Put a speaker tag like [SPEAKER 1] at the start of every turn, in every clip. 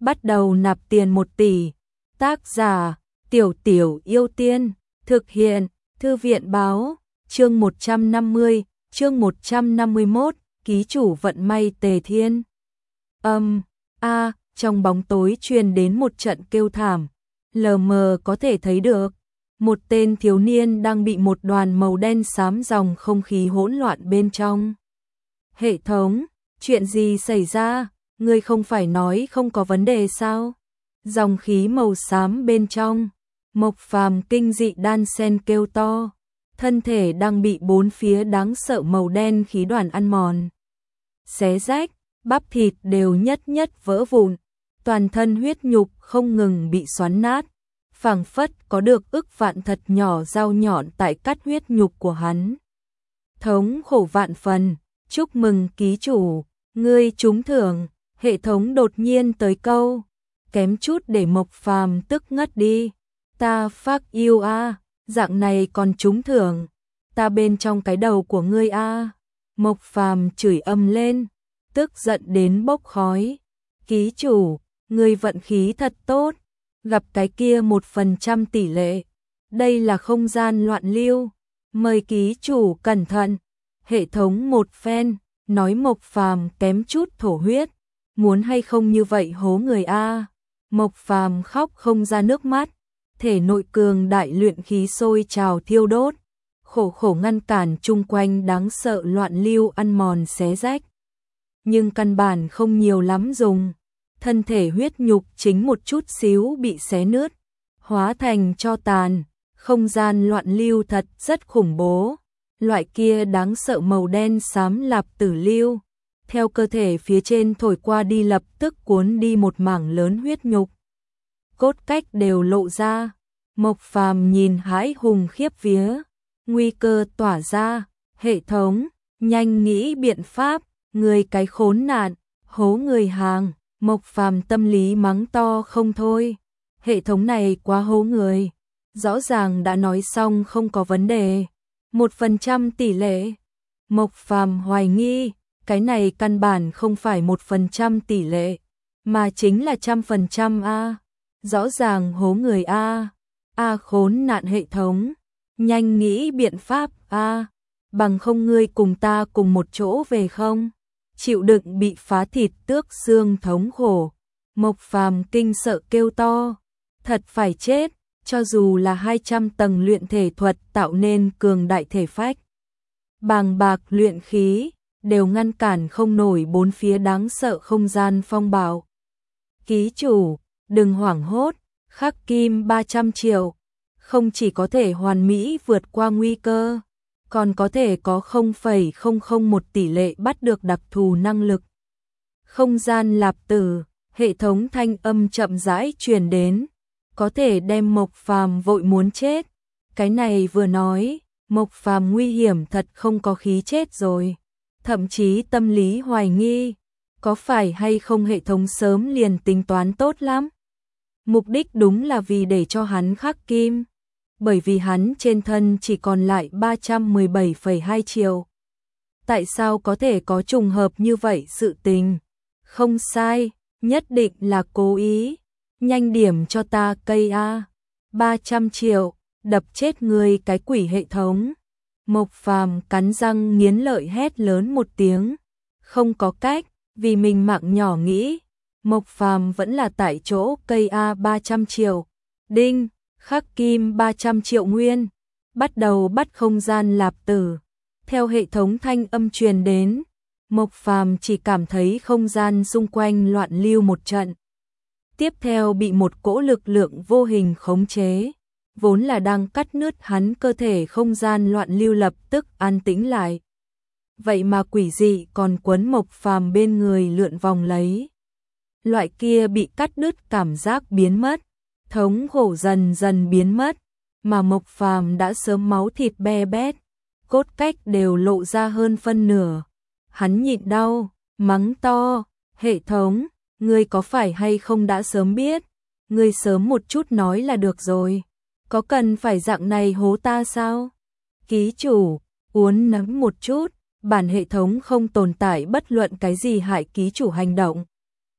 [SPEAKER 1] bắt đầu nạp tiền 1 tỷ. Tác giả, Tiểu Tiểu Yêu Tiên, thực hiện, Thư viện báo, chương 150, chương 151, ký chủ vận may Tề Thiên. Trong bóng tối truyền đến một trận kêu thảm, lờ mờ có thể thấy được. Một tên thiếu niên đang bị một đoàn màu đen xám dòng không khí hỗn loạn bên trong. Hệ thống, chuyện gì xảy ra? Ngươi không phải nói không có vấn đề sao? Dòng khí màu xám bên trong. Mộc Phàm kinh dị đan sen kêu to. Thân thể đang bị bốn phía đáng sợ màu đen khí đoàn ăn mòn. Xé rách, bắp thịt đều nhất nhất vỡ vụn. Toàn thân huyết nhục không ngừng bị xoắn nát. Phảng phất có được ức vạn thật nhỏ dao nhọn tại cắt huyết nhục của hắn. Thống khổ vạn phần, chúc mừng ký chủ, ngươi trúng thưởng. Hệ thống đột nhiên tới câu, kém chút để Mộc Phàm tức ngất đi. Ta fuck you dạng này còn trúng thưởng, ta bên trong cái đầu của ngươi Mộc Phàm chửi ầm lên, tức giận đến bốc khói. Ký chủ, ngươi vận khí thật tốt, gặp cái kia 1% tỷ lệ. Đây là không gian loạn lưu, mời ký chủ cẩn thận. Hệ thống một phen, nói Mộc Phàm kém chút thổ huyết. Muốn hay không như vậy hố người Mộc Phàm khóc không ra nước mắt, thể nội cường đại luyện khí sôi trào thiêu đốt, khổ ngăn cản chung quanh đáng sợ loạn lưu ăn mòn xé rách. Nhưng căn bản không nhiều lắm dùng, thân thể huyết nhục chính một chút xíu bị xé nứt, hóa thành tro tàn. Không gian loạn lưu thật rất khủng bố, loại kia đáng sợ màu đen xám lạp tử lưu. Theo cơ thể phía trên thổi qua đi lập tức cuốn đi một mảng lớn huyết nhục. Cốt cách đều lộ ra. Mộc Phàm nhìn hãi hùng khiếp vía. Nguy cơ tỏa ra. Hệ thống, nhanh nghĩ biện pháp. Người cái khốn nạn, hố người hàng. Mộc Phàm tâm lý mắng to không thôi. Hệ thống này quá hố người. Rõ ràng đã nói xong không có vấn đề. 1% tỷ lệ. Mộc Phàm hoài nghi. Cái này căn bản không phải 1% tỷ lệ, mà chính là 100% Rõ ràng hố người khốn nạn hệ thống. Nhanh nghĩ biện pháp bằng không ngươi cùng ta cùng một chỗ về không? Chịu đựng bị phá thịt tước xương thống khổ. Mộc Phàm kinh sợ kêu to. Thật phải chết, cho dù là 200 tầng luyện thể thuật tạo nên cường đại thể phách. Bàng bạc luyện khí đều ngăn cản không nổi bốn phía đáng sợ không gian phong bạo. Ký chủ, đừng hoảng hốt, khắc kim 300 triệu, không chỉ có thể hoàn mỹ vượt qua nguy cơ, còn có thể có 0,001 tỷ lệ bắt được đặc thù năng lực. Không gian lạp tử, hệ thống thanh âm chậm rãi truyền đến, có thể đem Mộc Phàm vội muốn chết. Cái này vừa nói, Mộc Phàm nguy hiểm thật không có khí chết rồi. Thậm chí tâm lý hoài nghi, có phải hay không hệ thống sớm liền tính toán tốt lắm. Mục đích đúng là vì để cho hắn khắc kim, bởi vì hắn trên thân chỉ còn lại 317,2 triệu. Tại sao có thể có trùng hợp như vậy sự tình? Không sai, nhất định là cố ý. Nhanh điểm cho ta cây 300 triệu, đập chết người cái quỷ hệ thống. Mộc Phàm cắn răng nghiến lợi hét lớn một tiếng. Không có cách, vì mình mạng nhỏ nghĩ. Mộc Phàm vẫn là tại chỗ cây 300 triệu. Đinh, khắc kim 300 triệu nguyên. Bắt đầu bắt không gian lạp tử. Theo hệ thống thanh âm truyền đến, Mộc Phàm chỉ cảm thấy không gian xung quanh loạn lưu một trận. Tiếp theo bị một cỗ lực lượng vô hình khống chế. Vốn là đang cắt nứt hắn cơ thể không gian loạn lưu lập tức an tĩnh lại. Vậy mà quỷ dị còn quấn Mộc Phàm bên người lượn vòng lấy. Loại kia bị cắt đứt cảm giác biến mất, thống khổ dần dần biến mất, mà Mộc Phàm đã sớm máu thịt be bét, cốt cách đều lộ ra hơn phân nửa. Hắn nhịn đau, mắng to, hệ thống, ngươi có phải hay không đã sớm biết, ngươi sớm một chút nói là được rồi. Có cần phải dạng này hố ta sao? Ký chủ, uốn nắn một chút, bản hệ thống không tồn tại bất luận cái gì hại ký chủ hành động.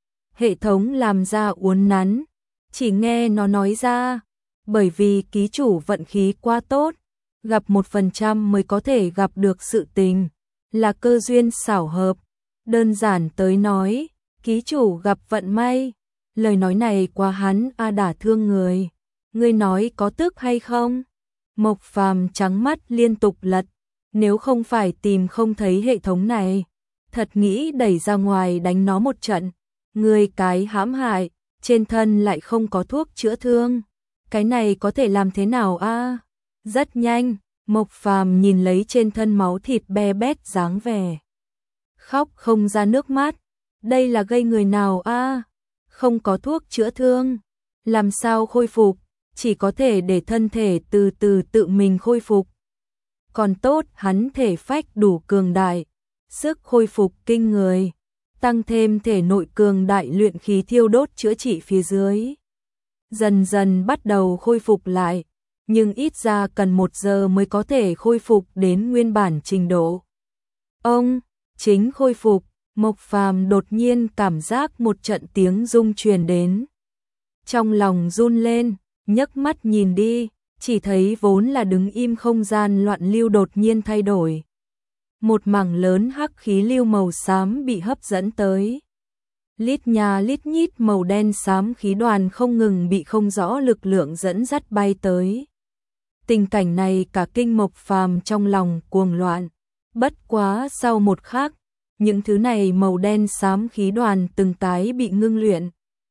[SPEAKER 1] Hệ thống làm ra uốn nắn, chỉ nghe nó nói ra, bởi vì ký chủ vận khí quá tốt, gặp 1% mới có thể gặp được sự tình, là cơ duyên xảo hợp. Đơn giản tới nói, ký chủ gặp vận may. Lời nói này quá hắn đả thương người. Ngươi nói có tức hay không? Mộc Phàm trắng mắt liên tục lật, nếu không phải tìm không thấy hệ thống này, thật nghĩ đẩy ra ngoài đánh nó một trận. Ngươi cái hãm hại, trên thân lại không có thuốc chữa thương, cái này có thể làm thế nào a? Rất nhanh, Mộc Phàm nhìn lấy trên thân máu thịt be bét dáng vẻ, khóc không ra nước mắt. Đây là gây người nào a? Không có thuốc chữa thương, làm sao khôi phục, chỉ có thể để thân thể từ từ tự mình khôi phục. Còn tốt hắn thể phách đủ cường đại, sức khôi phục kinh người, tăng thêm thể nội cường đại luyện khí thiêu đốt chữa trị phía dưới. Dần dần bắt đầu khôi phục lại, nhưng ít ra cần 1 giờ mới có thể khôi phục đến nguyên bản trình độ. Ông, chính khôi phục, Mộc Phàm đột nhiên cảm giác một trận tiếng rung truyền đến. Trong lòng run lên, nhấc mắt nhìn đi, chỉ thấy vốn là đứng im không gian loạn lưu đột nhiên thay đổi. Một mảng lớn hắc khí lưu màu xám bị hấp dẫn tới. Lít nhà lít nhít màu đen xám khí đoàn không ngừng bị không rõ lực lượng dẫn dắt bay tới. Tình cảnh này cả kinh Mộc Phàm trong lòng cuồng loạn. Bất quá sau một khắc, những thứ này màu đen xám khí đoàn từng cái bị ngưng luyện.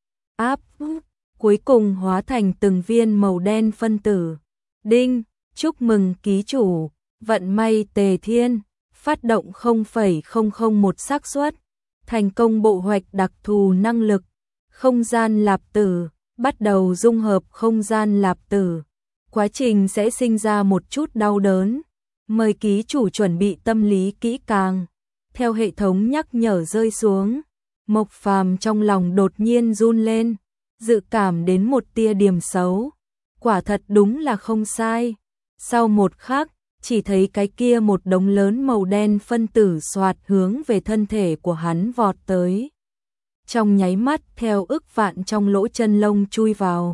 [SPEAKER 1] Cuối cùng hóa thành từng viên màu đen phân tử. Đinh, chúc mừng ký chủ, vận may tề thiên, phát động 0,001 xác suất, thành công bộ hoạch đặc thù năng lực, không gian lạp tử, bắt đầu dung hợp không gian lạp tử. Quá trình sẽ sinh ra một chút đau đớn, mời ký chủ chuẩn bị tâm lý kỹ càng. Theo hệ thống nhắc nhở rơi xuống, Mộc Phàm trong lòng đột nhiên run lên, dự cảm đến một tia điểm xấu. Quả thật đúng là không sai. Sau một khắc, chỉ thấy cái kia một đống lớn màu đen phân tử xoạt hướng về thân thể của hắn vọt tới. Trong nháy mắt theo ức vạn trong lỗ chân lông chui vào.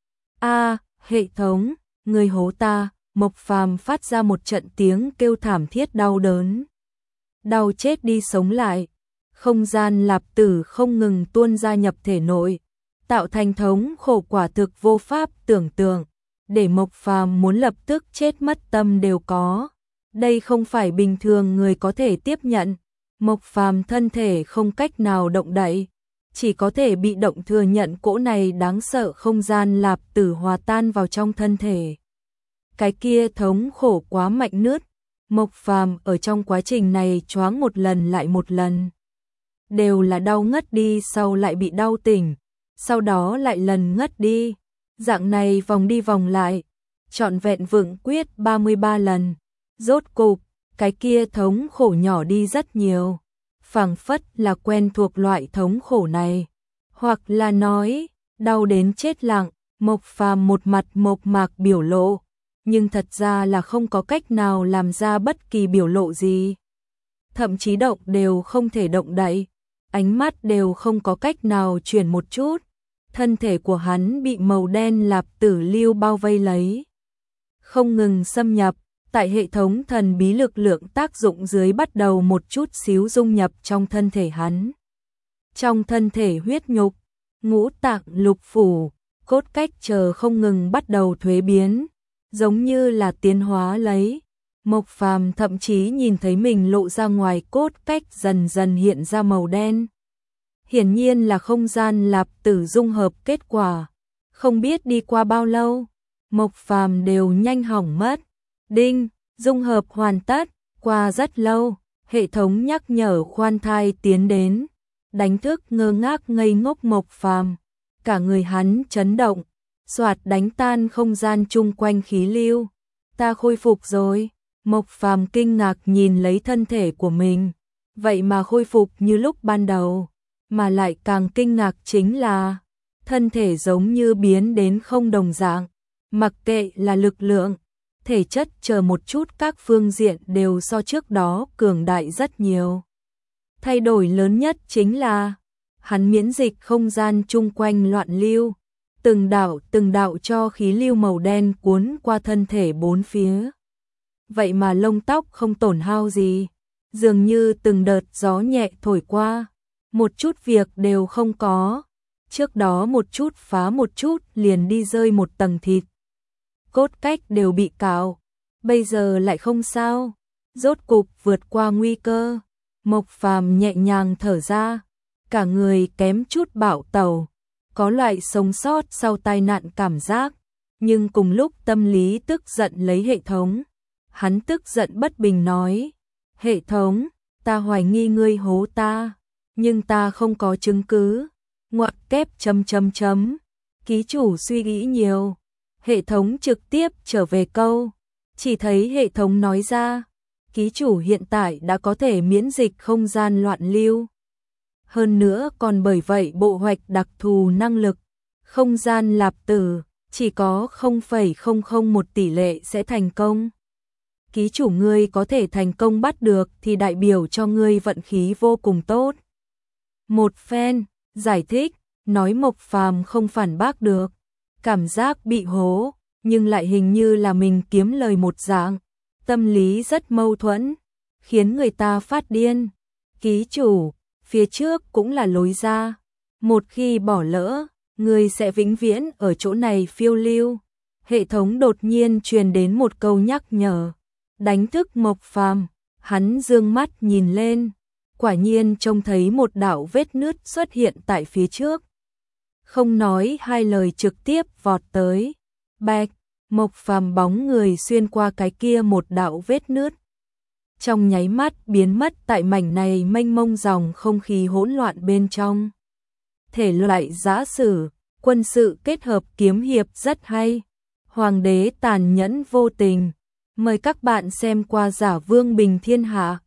[SPEAKER 1] Hệ thống, người hố ta, Mộc Phàm phát ra một trận tiếng kêu thảm thiết đau đớn. Đau chết đi sống lại, không gian lạp tử không ngừng tuôn ra nhập thể nội, tạo thành thống khổ quả thực vô pháp tưởng tượng, để Mộc Phàm muốn lập tức chết mất tâm đều có. Đây không phải bình thường người có thể tiếp nhận. Mộc Phàm thân thể không cách nào động đậy, chỉ có thể bị động thừa nhận cỗ này đáng sợ không gian lạp tử hòa tan vào trong thân thể. Cái kia thống khổ quá mạnh nứt, Mộc Phàm ở trong quá trình này choáng một lần lại một lần. Đều là đau ngất đi sau lại bị đau tỉnh, sau đó lại lần ngất đi. Dạng này vòng đi vòng lại, trọn vẹn vượng quyết 33 lần. Rốt cục, cái kia thống khổ nhỏ đi rất nhiều. Phảng phất là quen thuộc loại thống khổ này. Hoặc là nói, đau đến chết lặng, Mộc Phàm một mặt mộc mạc biểu lộ. Nhưng thật ra là không có cách nào làm ra bất kỳ biểu lộ gì. Thậm chí động đều không thể động đậy, ánh mắt đều không có cách nào chuyển một chút. Thân thể của hắn bị màu đen lạp tử lưu bao vây lấy, không ngừng xâm nhập, tại hệ thống thần bí lực lượng tác dụng dưới bắt đầu một chút xíu dung nhập trong thân thể hắn. Trong thân thể huyết nhục, ngũ tạng lục phủ, cốt cách chờ không ngừng bắt đầu thuế biến, giống như là tiến hóa lấy. Mộc Phàm thậm chí nhìn thấy mình lộ ra ngoài cốt cách dần dần hiện ra màu đen. Hiển nhiên là không gian lạp tử dung hợp kết quả. Không biết đi qua bao lâu, Mộc Phàm đều nhanh hỏng mất. Đinh, dung hợp hoàn tất. Qua rất lâu, hệ thống nhắc nhở khoan thai tiến đến, đánh thức ngơ ngác ngây ngốc Mộc Phàm. Cả người hắn chấn động, xoạt đánh tan không gian chung quanh khí lưu. Ta khôi phục rồi. Mộc Phàm kinh ngạc nhìn lấy thân thể của mình, vậy mà khôi phục như lúc ban đầu. Mà lại càng kinh ngạc chính là thân thể giống như biến đến không đồng dạng, mặc kệ là lực lượng, thể chất chờ một chút các phương diện đều so trước đó cường đại rất nhiều. Thay đổi lớn nhất chính là Hắn miễn dịch không gian chung quanh loạn lưu, từng đạo cho khí lưu màu đen cuốn qua thân thể bốn phía. Vậy mà lông tóc không tổn hao gì, dường như từng đợt gió nhẹ thổi qua, một chút việc đều không có. Trước đó một chút phá một chút liền đi rơi một tầng thịt. Cốt cách đều bị cào, bây giờ lại không sao, rốt cục vượt qua nguy cơ. Mộc Phàm nhẹ nhàng thở ra, cả người kém chút bạo tẩu, có loại sống sót sau tai nạn cảm giác, nhưng cùng lúc tâm lý tức giận lấy hệ thống. Hắn tức giận bất bình nói, hệ thống, ta hoài nghi ngươi hố ta, nhưng ta không có chứng cứ. Ngoặc kép .. Ký chủ suy nghĩ nhiều. Hệ thống trực tiếp trở về câu, chỉ thấy hệ thống nói ra, ký chủ hiện tại đã có thể miễn dịch không gian loạn lưu. Hơn nữa còn bởi vậy bộ hoạch đặc thù năng lực, không gian lạp tử, chỉ có 0,001 tỷ lệ sẽ thành công. Ký chủ ngươi có thể thành công bắt được thì đại biểu cho ngươi vận khí vô cùng tốt. Một phen giải thích, nói Mộc Phàm không phản bác được, cảm giác bị hố, nhưng lại hình như là mình kiếm lời một dạng, tâm lý rất mâu thuẫn, khiến người ta phát điên. Ký chủ, phía trước cũng là lối ra, một khi bỏ lỡ, ngươi sẽ vĩnh viễn ở chỗ này phiêu lưu. Hệ thống đột nhiên truyền đến một câu nhắc nhở, đánh thức Mộc Phàm. Hắn dương mắt nhìn lên, quả nhiên trông thấy một đạo vết nứt xuất hiện tại phía trước. Không nói hai lời trực tiếp vọt tới. Bạch, Mộc Phàm bóng người xuyên qua cái kia một đạo vết nứt, trong nháy mắt biến mất tại mảnh này mênh mông dòng không khí hỗn loạn bên trong. Thể loại giã sử, quân sự kết hợp kiếm hiệp rất hay. Hoàng đế tàn nhẫn vô tình. Mời các bạn xem qua Giả Vương Bình Thiên Hạ.